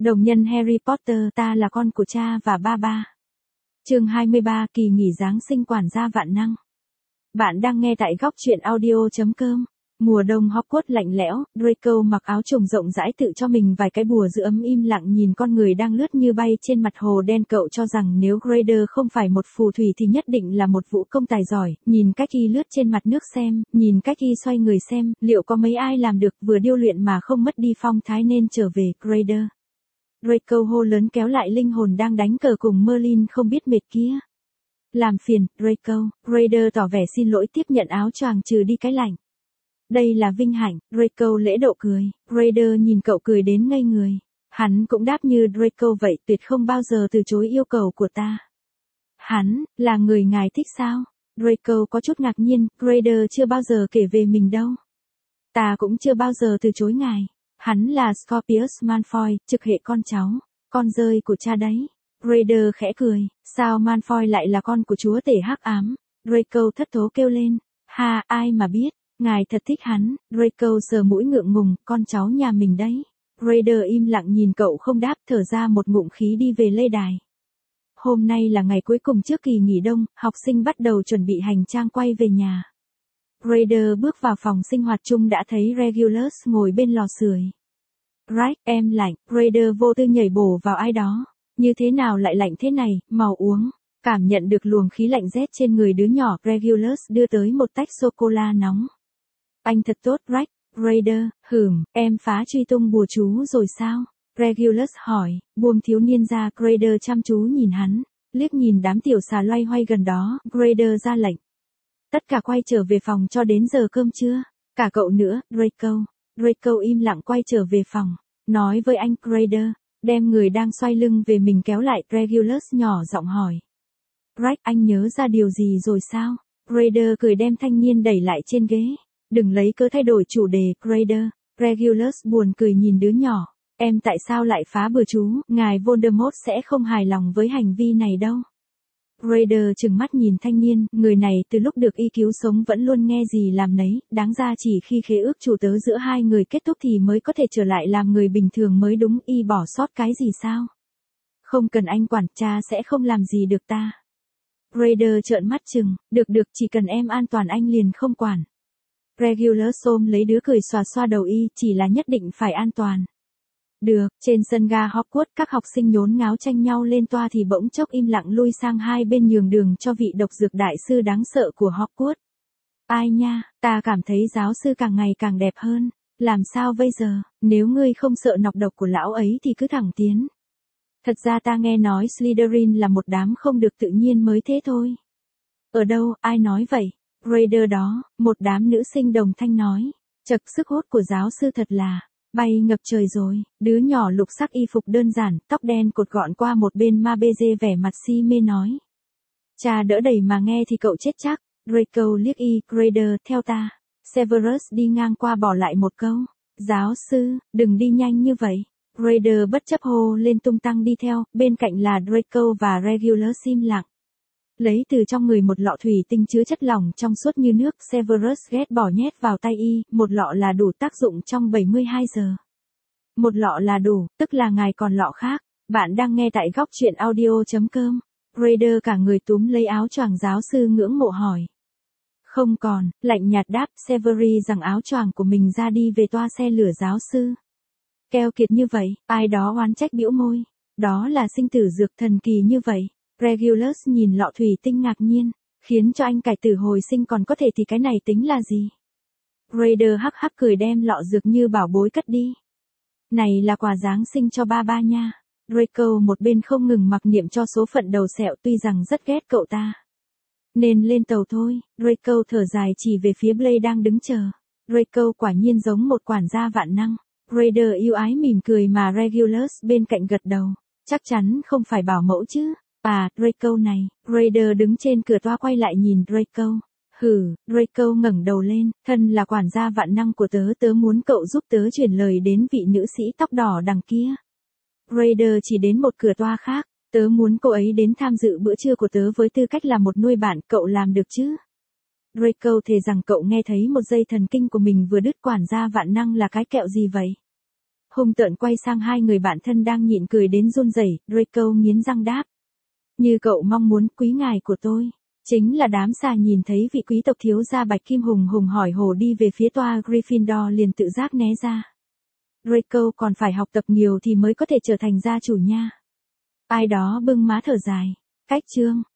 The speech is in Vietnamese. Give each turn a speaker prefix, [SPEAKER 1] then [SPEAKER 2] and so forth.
[SPEAKER 1] Đồng nhân Harry Potter, ta là con của cha và ba ba. Chương 23, kỳ nghỉ Giáng sinh quản gia vạn năng. Bạn đang nghe tại góc truyện audio.com. Mùa đông Hogwarts lạnh lẽo, Draco mặc áo trùng rộng rãi tự cho mình vài cái bùa giữ ấm, im lặng nhìn con người đang lướt như bay trên mặt hồ đen. Cậu cho rằng nếu Granger không phải một phù thủy thì nhất định là một vũ công tài giỏi. Nhìn cách y lướt trên mặt nước xem, nhìn cách y xoay người xem, liệu có mấy ai làm được vừa điêu luyện mà không mất đi phong thái nên trở về. Granger. Draco hô lớn kéo lại linh hồn đang đánh cờ cùng Merlin không biết mệt kia. Làm phiền, Draco. Granger tỏ vẻ xin lỗi tiếp nhận áo choàng trừ đi cái lạnh. Đây là vinh hạnh, Draco lễ độ cười. Granger nhìn cậu cười đến ngây người. Hắn cũng đáp như Draco vậy, tuyệt không bao giờ từ chối yêu cầu của ta. Hắn, là người ngài thích sao? Draco có chút ngạc nhiên, Granger chưa bao giờ kể về mình đâu. Ta cũng chưa bao giờ từ chối ngài. Hắn là Scorpius Malfoy, trực hệ con cháu, con rơi của cha đấy. Granger khẽ cười, sao Malfoy lại là con của chúa tể hắc ám? Draco thất thố kêu lên, ha, ai mà biết, ngài thật thích hắn. Draco sờ mũi ngượng ngùng, con cháu nhà mình đấy. Granger im lặng nhìn cậu không đáp, thở ra một ngụm khí đi về lê đài. Hôm nay là ngày cuối cùng trước kỳ nghỉ đông, học sinh bắt đầu chuẩn bị hành trang quay về nhà. Granger bước vào phòng sinh hoạt chung đã thấy Regulus ngồi bên lò sưởi. Right, em lạnh. Granger vô tư nhảy bổ vào ai đó. Như thế nào lại lạnh thế này, mau uống. Cảm nhận được luồng khí lạnh rét trên người đứa nhỏ, Regulus đưa tới một tách sô-cô-la nóng. Anh thật tốt, Right. Granger, em phá truy tung bùa chú rồi sao? Regulus hỏi, buông thiếu niên ra. Granger chăm chú nhìn hắn, liếc nhìn đám tiểu xà loay hoay gần đó. Granger ra lệnh. Tất cả quay trở về phòng cho đến giờ cơm trưa. Cả cậu nữa, Draco. Draco im lặng quay trở về phòng. Nói với anh Granger, đem người đang xoay lưng về mình kéo lại. Regulus nhỏ giọng hỏi. Right, anh nhớ ra điều gì rồi sao? Granger cười đem thanh niên đẩy lại trên ghế. Đừng lấy cớ thay đổi chủ đề, Granger. Regulus buồn cười nhìn đứa nhỏ. Em tại sao lại phá bừa chú? Ngài Voldemort sẽ không hài lòng với hành vi này đâu. Granger trừng mắt nhìn thanh niên, người này từ lúc được y cứu sống vẫn luôn nghe gì làm nấy, đáng ra chỉ khi khế ước chủ tớ giữa hai người kết thúc thì mới có thể trở lại làm người bình thường mới đúng. Y bỏ sót cái gì sao? Không cần anh quản, cha sẽ không làm gì được ta. Granger trợn mắt trừng, được, chỉ cần em an toàn anh liền không quản. Regulus ôm lấy đứa cười xoa xoa đầu y, chỉ là nhất định phải an toàn. Được, trên sân ga Hogwarts các học sinh nhốn nháo tranh nhau lên toa thì bỗng chốc im lặng lui sang hai bên nhường đường cho vị độc dược đại sư đáng sợ của Hogwarts. Ai nha, ta cảm thấy giáo sư càng ngày càng đẹp hơn, làm sao bây giờ, nếu ngươi không sợ nọc độc của lão ấy thì cứ thẳng tiến. Thật ra ta nghe nói Slytherin là một đám không được tự nhiên mới thế thôi. Ở đâu, ai nói vậy? Granger đó, một đám nữ sinh đồng thanh nói. Chật, sức hút của giáo sư thật là bay ngập trời rồi. Đứa nhỏ lục sắc y phục đơn giản, tóc đen cột gọn qua một bên Mabeze vẻ mặt si mê nói. Cha đỡ đẩy mà nghe thì cậu chết chắc. Draco liếc y, Granger, theo ta. Severus đi ngang qua bỏ lại một câu. Giáo sư, đừng đi nhanh như vậy. Granger bất chấp hô lên tung tăng đi theo, bên cạnh là Draco và Regulus im lặng. Lấy từ trong người một lọ thủy tinh chứa chất lỏng trong suốt như nước, Severus ghét bỏ nhét vào tay y, một lọ là đủ tác dụng trong 72 giờ. Một lọ là đủ, tức là ngài còn lọ khác. Bạn đang nghe tại góc truyện audio.com. Granger cả người túm lấy áo choàng giáo sư ngưỡng mộ hỏi. Không còn, lạnh nhạt đáp. Severus giằng áo choàng của mình ra đi về toa xe lửa giáo sư. Keo kiệt như vậy, ai đó oán trách bĩu môi. Đó là sinh tử dược thần kỳ như vậy. Regulus nhìn lọ thủy tinh ngạc nhiên, khiến cho anh cải tử hồi sinh còn có thể thì cái này tính là gì? Granger hắc hắc cười đem lọ dược như bảo bối cất đi. Này là quà Giáng sinh cho ba ba nha. Draco một bên không ngừng mặc niệm cho số phận đầu sẹo tuy rằng rất ghét cậu ta. Nên lên tàu thôi. Draco thở dài chỉ về phía Blaise đang đứng chờ. Draco quả nhiên giống một quản gia vạn năng. Granger yêu ái mỉm cười mà Regulus bên cạnh gật đầu. Chắc chắn không phải bảo mẫu chứ. À, Draco này. Granger đứng trên cửa toa quay lại nhìn Draco. Draco ngẩng đầu lên, thân là quản gia vạn năng của tớ muốn cậu giúp tớ chuyển lời đến vị nữ sĩ tóc đỏ đằng kia. Granger chỉ đến một cửa toa khác, tớ muốn cô ấy đến tham dự bữa trưa của tớ với tư cách là một nuôi bạn, cậu làm được chứ? Draco thề rằng cậu nghe thấy một dây thần kinh của mình vừa đứt. Quản gia vạn năng là cái kẹo gì vậy? Hung tợn quay sang hai người bạn thân đang nhịn cười đến run rẩy, Draco nghiến răng đáp. Như cậu mong muốn, quý ngài của tôi. Chính là đám xà nhìn thấy vị quý tộc thiếu gia Bạch Kim hùng hùng hỏi hổ đi về phía toa Gryffindor liền tự giác né ra. Draco còn phải học tập nhiều thì mới có thể trở thành gia chủ nha. Ai đó bưng má thở dài. Cách chương.